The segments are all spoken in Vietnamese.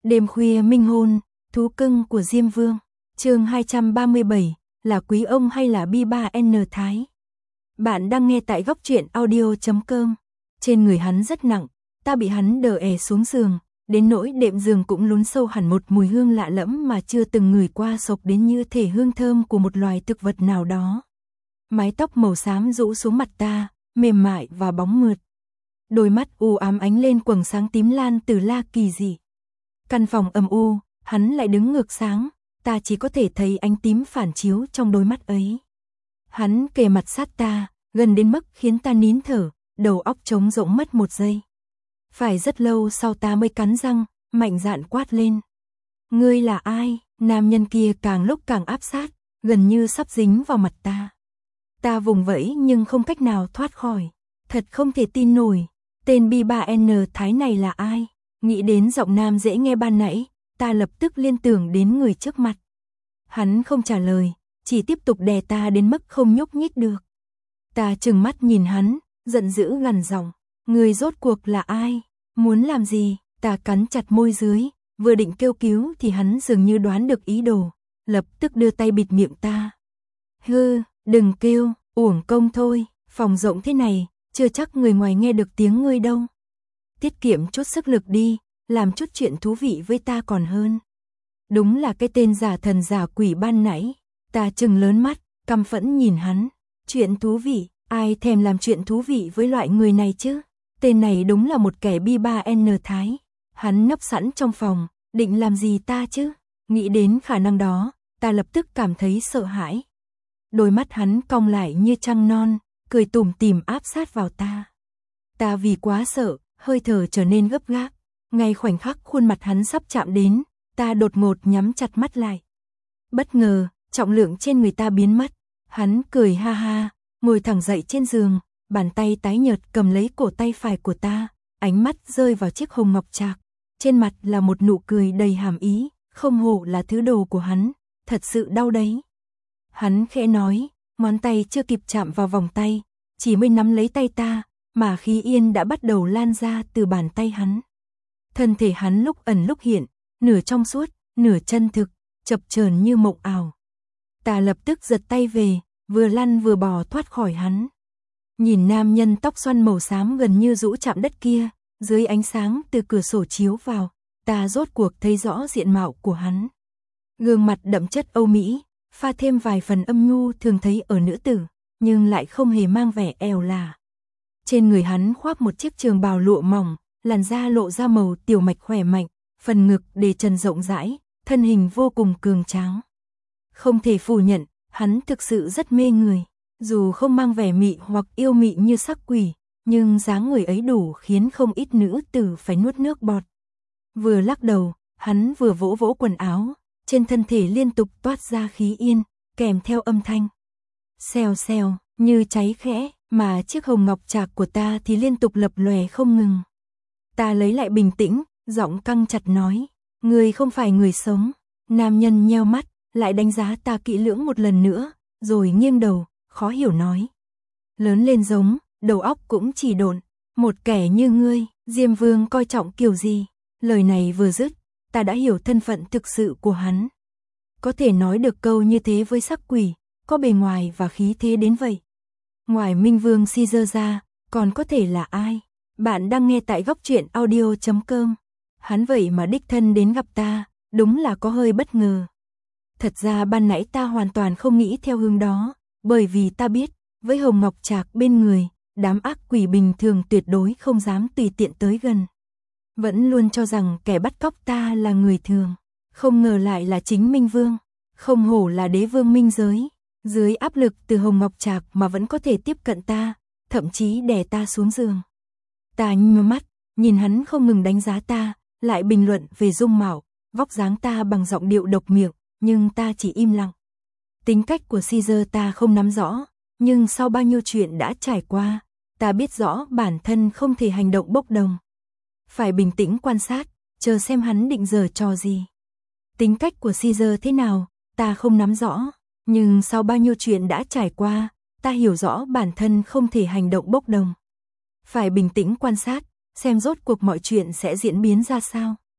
Đêm khuya minh hôn, thú cưng của Diêm Vương. Chương 237, là quý ông hay là Bi3N Thái? Bạn đang nghe tại góc truyện audio.com. Trên người hắn rất nặng, ta bị hắn đờ è xuống giường, đến nỗi đệm giường cũng lún sâu hẳn một mùi hương lạ lẫm mà chưa từng ngửi qua, sộc đến như thể hương thơm của một loài thực vật nào đó. Mái tóc màu xám rũ xuống mặt ta, mềm mại và bóng mượt. Đôi mắt u ám ánh lên quầng sáng tím lan từ la kỳ dị. Căn phòng âm u, hắn lại đứng ngược sáng, ta chỉ có thể thấy ánh tím phản chiếu trong đôi mắt ấy. Hắn kề mặt sát ta, gần đến mức khiến ta nín thở, đầu óc trống rỗng mất một giây. Phải rất lâu sau ta mới cắn răng, mạnh dạn quát lên. Ngươi là ai? Nam nhân kia càng lúc càng áp sát, gần như sắp dính vào mặt ta. Ta vùng vẫy nhưng không cách nào thoát khỏi. Thật không thể tin nổi, tên Bi3N Thái này là ai? Nghĩ đến giọng nam dễ nghe ban nãy, ta lập tức liên tưởng đến người trước mặt. Hắn không trả lời, chỉ tiếp tục đè ta đến mức không nhúc nhích được. Ta trừng mắt nhìn hắn, giận dữ gằn giọng, người rốt cuộc là ai? Muốn làm gì? Ta cắn chặt môi dưới, vừa định kêu cứu thì hắn dường như đoán được ý đồ, lập tức đưa tay bịt miệng ta. Hư, đừng kêu, uổng công thôi, phòng rộng thế này, chưa chắc người ngoài nghe được tiếng ngươi đâu. Tiết kiệm chút sức lực đi, làm chút chuyện thú vị với ta còn hơn. Đúng là cái tên giả thần giả quỷ ban nãy. Ta trừng lớn mắt, căm phẫn nhìn hắn. Chuyện thú vị, ai thèm làm chuyện thú vị với loại người này chứ? Tên này đúng là một kẻ Bi3N Thái. Hắn nấp sẵn trong phòng, định làm gì ta chứ? Nghĩ đến khả năng đó, ta lập tức cảm thấy sợ hãi. Đôi mắt hắn cong lại như trăng non, cười tủm tỉm áp sát vào ta. Ta vì quá sợ, hơi thở trở nên gấp gáp. Ngay khoảnh khắc khuôn mặt hắn sắp chạm đến, ta đột ngột nhắm chặt mắt lại. Bất ngờ, trọng lượng trên người ta biến mất. Hắn cười ha ha, ngồi thẳng dậy trên giường, bàn tay tái nhợt cầm lấy cổ tay phải của ta, ánh mắt rơi vào chiếc hồng ngọc trạc. Trên mặt là một nụ cười đầy hàm ý, không hổ là thứ đồ của hắn, thật sự đau đấy. Hắn khẽ nói, ngón tay chưa kịp chạm vào vòng tay, chỉ mới nắm lấy tay ta, mà khí yên đã bắt đầu lan ra từ bàn tay hắn. Thân thể hắn lúc ẩn lúc hiện, nửa trong suốt, nửa chân thực, chập chờn như mộng ảo. Ta lập tức giật tay về, vừa lăn vừa bò thoát khỏi hắn. Nhìn nam nhân tóc xoăn màu xám gần như rũ chạm đất kia, dưới ánh sáng từ cửa sổ chiếu vào, ta rốt cuộc thấy rõ diện mạo của hắn. Gương mặt đậm chất Âu Mỹ, pha thêm vài phần âm nhu thường thấy ở nữ tử, nhưng lại không hề mang vẻ eo là. Trên người hắn khoác một chiếc trường bào lụa mỏng, làn da lộ ra màu tiểu mạch khỏe mạnh, phần ngực để trần rộng rãi, thân hình vô cùng cường tráng. Không thể phủ nhận, hắn thực sự rất mê người, dù không mang vẻ mị hoặc yêu mị như sắc quỷ, nhưng dáng người ấy đủ khiến không ít nữ tử phải nuốt nước bọt. Vừa lắc đầu, hắn vừa vỗ vỗ quần áo, trên thân thể liên tục toát ra khí yên, kèm theo âm thanh xèo xèo, như cháy khẽ, mà chiếc hồng ngọc trạc của ta thì liên tục lập lòe không ngừng. Ta lấy lại bình tĩnh, giọng căng chặt nói, người không phải người sống. Nam nhân nheo mắt, lại đánh giá ta kỹ lưỡng một lần nữa, rồi nghiêng đầu, khó hiểu nói. Lớn lên giống, đầu óc cũng chỉ độn, một kẻ như ngươi, Diêm Vương coi trọng kiểu gì? Lời này vừa dứt, ta đã hiểu thân phận thực sự của hắn. Có thể nói được câu như thế với sắc quỷ, có bề ngoài và khí thế đến vậy. Ngoài Minh Vương Caesar ra, còn có thể là ai? Bạn đang nghe tại góc truyện audio.com. Hắn vậy mà đích thân đến gặp ta, đúng là có hơi bất ngờ. Thật ra ban nãy ta hoàn toàn không nghĩ theo hướng đó, bởi vì ta biết, với hồng ngọc trạc bên người, đám ác quỷ bình thường tuyệt đối không dám tùy tiện tới gần. Vẫn luôn cho rằng kẻ bắt cóc ta là người thường, không ngờ lại là chính Minh Vương, không hổ là đế vương minh giới. Dưới áp lực từ hồng ngọc trạc mà vẫn có thể tiếp cận ta, thậm chí đè ta xuống giường. Ta nhíu mắt, nhìn hắn không ngừng đánh giá ta, lại bình luận về dung mạo, vóc dáng ta bằng giọng điệu độc miệng, nhưng ta chỉ im lặng. Tính cách của Caesar ta không nắm rõ, nhưng sau bao nhiêu chuyện đã trải qua, ta biết rõ bản thân không thể hành động bốc đồng. Phải bình tĩnh quan sát, chờ xem hắn định giở trò gì. Tính cách của Caesar thế nào, ta không nắm rõ, nhưng sau bao nhiêu chuyện đã trải qua, ta hiểu rõ bản thân không thể hành động bốc đồng. Phải bình tĩnh quan sát, xem rốt cuộc mọi chuyện sẽ diễn biến ra sao.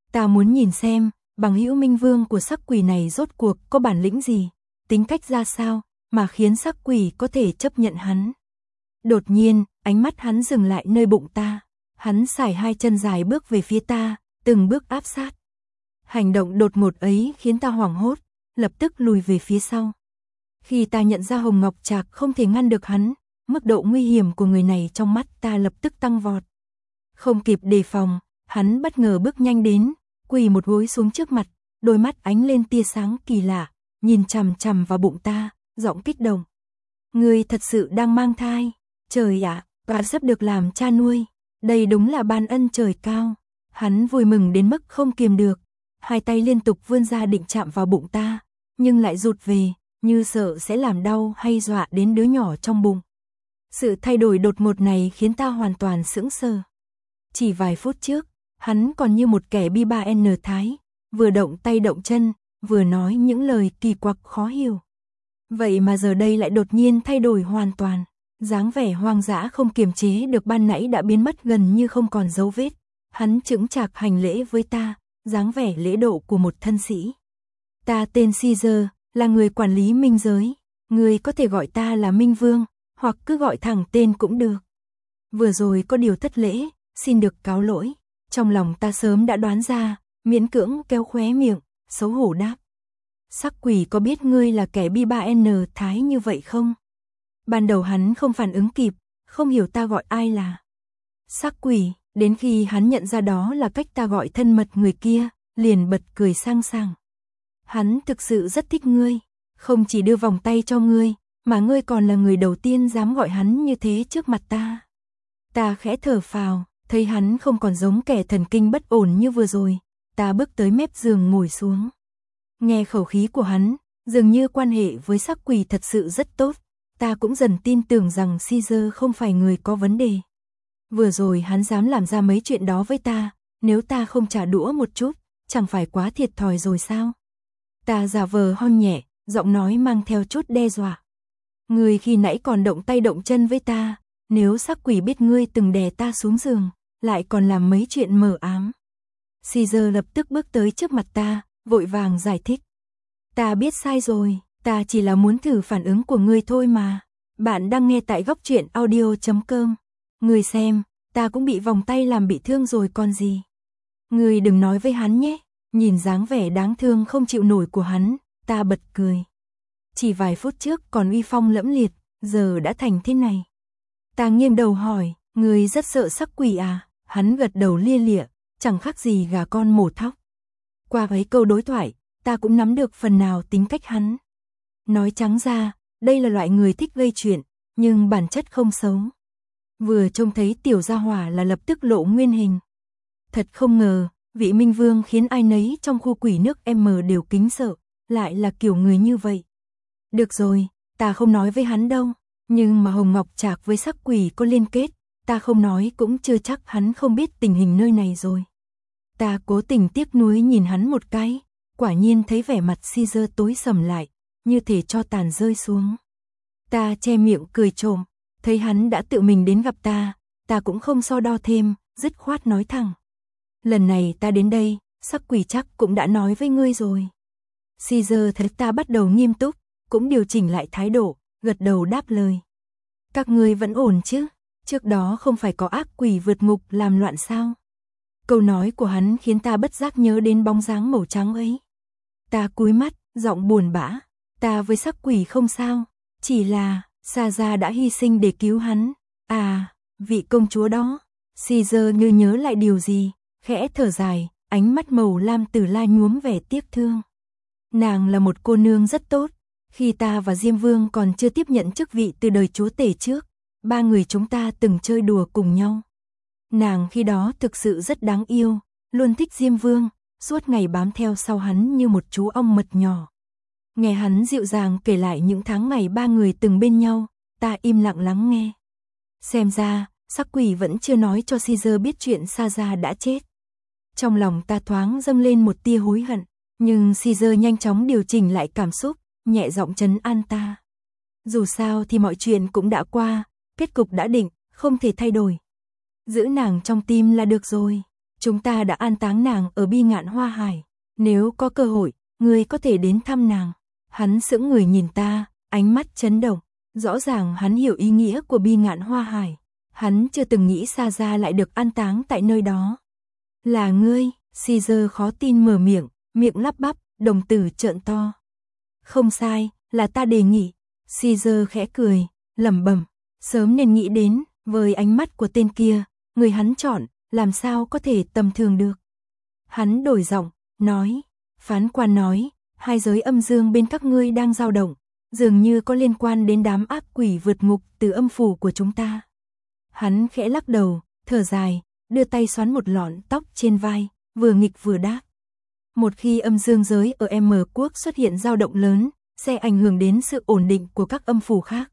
Ta muốn nhìn xem, bằng hữu Minh Vương của sắc quỷ này rốt cuộc có bản lĩnh gì, tính cách ra sao, mà khiến sắc quỷ có thể chấp nhận hắn. Đột nhiên, ánh mắt hắn dừng lại nơi bụng ta. Hắn sải hai chân dài bước về phía ta, từng bước áp sát. Hành động đột ngột ấy khiến ta hoảng hốt, lập tức lùi về phía sau. Khi ta nhận ra Hồng Ngọc Trạc không thể ngăn được hắn, mức độ nguy hiểm của người này trong mắt ta lập tức tăng vọt. Không kịp đề phòng, hắn bất ngờ bước nhanh đến, quỳ một gối xuống trước mặt, đôi mắt ánh lên tia sáng kỳ lạ, nhìn chằm chằm vào bụng ta, giọng kích động. Ngươi thật sự đang mang thai, trời ạ, và sắp được làm cha nuôi, đây đúng là ban ân trời cao. Hắn vui mừng đến mức không kiềm được, hai tay liên tục vươn ra định chạm vào bụng ta, nhưng lại rụt về, như sợ sẽ làm đau hay dọa đến đứa nhỏ trong bụng. Sự thay đổi đột ngột này khiến ta hoàn toàn sững sờ. Chỉ vài phút trước, hắn còn như một kẻ bi-ba-N thái, vừa động tay động chân, vừa nói những lời kỳ quặc khó hiểu. Vậy mà giờ đây lại đột nhiên thay đổi hoàn toàn, dáng vẻ hoang dã không kiềm chế được ban nãy đã biến mất gần như không còn dấu vết. Hắn chững chạc hành lễ với ta, dáng vẻ lễ độ của một thân sĩ. Ta tên Caesar, là người quản lý minh giới, người có thể gọi ta là Minh Vương, hoặc cứ gọi thẳng tên cũng được. Vừa rồi có điều thất lễ, xin được cáo lỗi. Trong lòng ta sớm đã đoán ra, miễn cưỡng kéo khóe miệng, xấu hổ đáp. Sắc quỷ có biết ngươi là kẻ bi-ba-N thái như vậy không? Ban đầu hắn không phản ứng kịp, không hiểu ta gọi ai là sắc quỷ, đến khi hắn nhận ra đó là cách ta gọi thân mật người kia, liền bật cười sang sảng. Hắn thực sự rất thích ngươi, không chỉ đưa vòng tay cho ngươi, mà ngươi còn là người đầu tiên dám gọi hắn như thế trước mặt ta. Ta khẽ thở phào, thấy hắn không còn giống kẻ thần kinh bất ổn như vừa rồi, ta bước tới mép giường ngồi xuống. Nghe khẩu khí của hắn, dường như quan hệ với sắc quỷ thật sự rất tốt, ta cũng dần tin tưởng rằng Caesar không phải người có vấn đề. Vừa rồi hắn dám làm ra mấy chuyện đó với ta, nếu ta không trả đũa một chút, chẳng phải quá thiệt thòi rồi sao? Ta giả vờ hon nhẹ, giọng nói mang theo chút đe dọa. Ngươi khi nãy còn động tay động chân với ta, nếu sắc quỷ biết ngươi từng đè ta xuống giường, lại còn làm mấy chuyện mờ ám. Caesar lập tức bước tới trước mặt ta, vội vàng giải thích. Ta biết sai rồi, ta chỉ là muốn thử phản ứng của ngươi thôi mà. Bạn đang nghe tại Góc Truyện Audio.com. Ngươi xem, ta cũng bị vòng tay làm bị thương rồi còn gì. Ngươi đừng nói với hắn nhé. Nhìn dáng vẻ đáng thương không chịu nổi của hắn, ta bật cười. Chỉ vài phút trước còn uy phong lẫm liệt, giờ đã thành thế này. Ta nghiêng đầu hỏi, ngươi rất sợ sắc quỷ à? Hắn gật đầu lia lịa, chẳng khác gì gà con mổ thóc. Qua mấy câu đối thoại, ta cũng nắm được phần nào tính cách hắn. Nói trắng ra, đây là loại người thích gây chuyện, nhưng bản chất không xấu. Vừa trông thấy tiểu gia hỏa là lập tức lộ nguyên hình. Thật không ngờ, vị Minh Vương khiến ai nấy trong khu quỷ nước M đều kính sợ, lại là kiểu người như vậy. Được rồi, ta không nói với hắn đâu, nhưng mà Hồng Ngọc Trạc với sắc quỷ có liên kết, ta không nói cũng chưa chắc hắn không biết tình hình nơi này rồi. Ta cố tình tiếc nuối nhìn hắn một cái, quả nhiên thấy vẻ mặt Caesar tối sầm lại, như thể cho tàn rơi xuống. Ta che miệng cười trộm, thấy hắn đã tự mình đến gặp ta cũng không so đo thêm, dứt khoát nói thẳng. Lần này ta đến đây, sắc quỷ chắc cũng đã nói với ngươi rồi. Caesar thấy ta bắt đầu nghiêm túc, cũng điều chỉnh lại thái độ, gật đầu đáp lời. Các ngươi vẫn ổn chứ, trước đó không phải có ác quỷ vượt ngục làm loạn sao? Câu nói của hắn khiến ta bất giác nhớ đến bóng dáng màu trắng ấy. Ta cúi mắt, giọng buồn bã, ta với sắc quỷ không sao, chỉ là Sa đã hy sinh để cứu hắn. À, vị công chúa đó. Caesar như nhớ lại điều gì, khẽ thở dài, ánh mắt màu lam tử la nhuốm vẻ tiếc thương. Nàng là một cô nương rất tốt, khi ta và Diêm Vương còn chưa tiếp nhận chức vị từ đời chúa tể trước, ba người chúng ta từng chơi đùa cùng nhau. Nàng khi đó thực sự rất đáng yêu, luôn thích Diêm Vương, suốt ngày bám theo sau hắn như một chú ong mật nhỏ. Nghe hắn dịu dàng kể lại những tháng ngày ba người từng bên nhau, ta im lặng lắng nghe. Xem ra, sắc quỷ vẫn chưa nói cho Caesar biết chuyện Sa đã chết. Trong lòng ta thoáng dâng lên một tia hối hận, nhưng Caesar nhanh chóng điều chỉnh lại cảm xúc, nhẹ giọng trấn an ta. Dù sao thì mọi chuyện cũng đã qua, kết cục đã định, không thể thay đổi. Giữ nàng trong tim là được rồi. Chúng ta đã an táng nàng ở Bi Ngạn Hoa Hải. Nếu có cơ hội, ngươi có thể đến thăm nàng. Hắn sững người nhìn ta, ánh mắt chấn động. Rõ ràng hắn hiểu ý nghĩa của Bi Ngạn Hoa Hải. Hắn chưa từng nghĩ Sa Gia lại được an táng tại nơi đó. Là ngươi, Caesar khó tin mở miệng, miệng lắp bắp, đồng tử trợn to. Không sai, là ta đề nghị. Caesar khẽ cười, lẩm bẩm, sớm nên nghĩ đến, với ánh mắt của tên kia, người hắn chọn, làm sao có thể tầm thường được. Hắn đổi giọng, nói, phán quan nói, hai giới âm dương bên các ngươi đang dao động, dường như có liên quan đến đám ác quỷ vượt ngục từ âm phủ của chúng ta. Hắn khẽ lắc đầu, thở dài, đưa tay xoắn một lọn tóc trên vai, vừa nghịch vừa đáp. Một khi âm dương giới ở M quốc xuất hiện dao động lớn, sẽ ảnh hưởng đến sự ổn định của các âm phủ khác.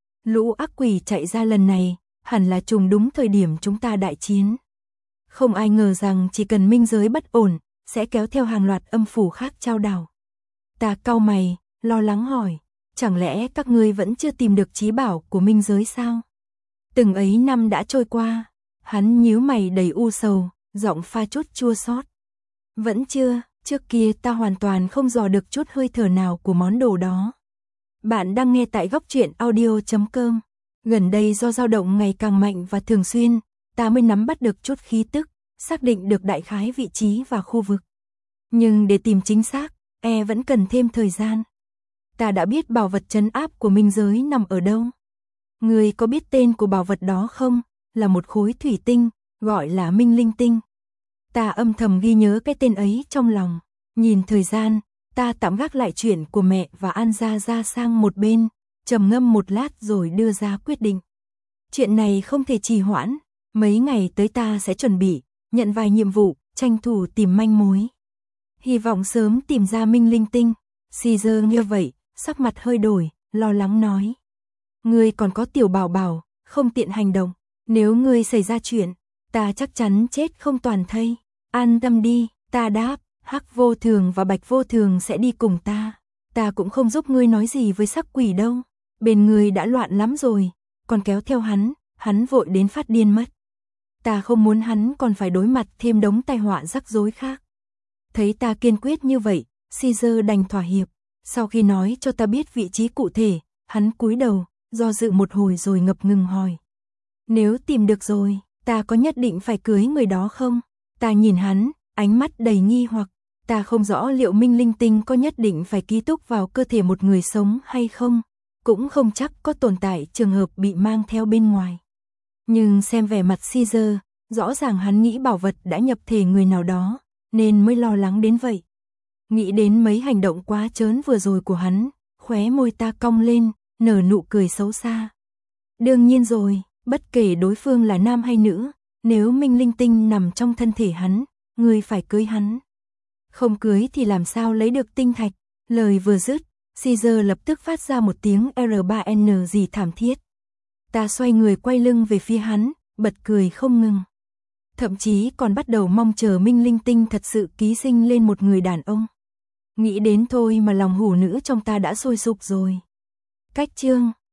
Lũ ác quỷ chạy ra lần này, hẳn là trùng đúng thời điểm chúng ta đại chiến. Không ai ngờ rằng chỉ cần minh giới bất ổn, sẽ kéo theo hàng loạt âm phủ khác chao đảo. Ta cau mày, lo lắng hỏi, chẳng lẽ các ngươi vẫn chưa tìm được chí bảo của minh giới sao? Từng ấy năm đã trôi qua, hắn nhíu mày đầy u sầu, giọng pha chút chua xót. Vẫn chưa, trước kia ta hoàn toàn không dò được chút hơi thở nào của món đồ đó. Bạn đang nghe tại góc truyện audio.com. Gần đây do dao động ngày càng mạnh và thường xuyên, ta mới nắm bắt được chút khí tức, xác định được đại khái vị trí và khu vực. Nhưng để tìm chính xác, vẫn cần thêm thời gian. Ta đã biết bảo vật trấn áp của minh giới nằm ở đâu. Ngươi có biết tên của bảo vật đó không? Là một khối thủy tinh, gọi là Minh Linh Tinh. Ta âm thầm ghi nhớ cái tên ấy trong lòng. Nhìn thời gian, ta tạm gác lại chuyện của mẹ và An Gia ra sang một bên, trầm ngâm một lát rồi đưa ra quyết định. Chuyện này không thể trì hoãn, mấy ngày tới ta sẽ chuẩn bị, nhận vài nhiệm vụ, tranh thủ tìm manh mối. Hy vọng sớm tìm ra Minh Linh Tinh. Caesar như vậy, sắc mặt hơi đổi, lo lắng nói. Ngươi còn có tiểu bảo bảo, không tiện hành động. Nếu ngươi xảy ra chuyện, ta chắc chắn chết không toàn thây. An tâm đi, ta đáp, Hắc Vô Thường và Bạch Vô Thường sẽ đi cùng ta. Ta cũng không giúp ngươi nói gì với sắc quỷ đâu. Bên ngươi đã loạn lắm rồi, còn kéo theo hắn vội đến phát điên mất. Ta không muốn hắn còn phải đối mặt thêm đống tai họa rắc rối khác. Thấy ta kiên quyết như vậy, Caesar đành thỏa hiệp. Sau khi nói cho ta biết vị trí cụ thể, hắn cúi đầu, do dự một hồi rồi ngập ngừng hỏi. Nếu tìm được rồi, ta có nhất định phải cưới người đó không? Ta nhìn hắn, ánh mắt đầy nghi hoặc. Ta không rõ liệu Minh Linh Tinh có nhất định phải ký túc vào cơ thể một người sống hay không. Cũng không chắc có tồn tại trường hợp bị mang theo bên ngoài. Nhưng xem vẻ mặt Caesar, rõ ràng hắn nghĩ bảo vật đã nhập thể người nào đó, nên mới lo lắng đến vậy. Nghĩ đến mấy hành động quá trớn vừa rồi của hắn, khóe môi ta cong lên, nở nụ cười xấu xa. Đương nhiên rồi, bất kể đối phương là nam hay nữ, nếu Minh Linh Tinh nằm trong thân thể hắn, người phải cưới hắn. Không cưới thì làm sao lấy được tinh thạch. Lời vừa dứt, Caesar lập tức phát ra một tiếng R3N gì thảm thiết. Ta xoay người quay lưng về phía hắn, bật cười không ngừng. Thậm chí còn bắt đầu mong chờ Minh Linh Tinh thật sự ký sinh lên một người đàn ông. Nghĩ đến thôi mà lòng hủ nữ trong ta đã sôi sục rồi. Cách chương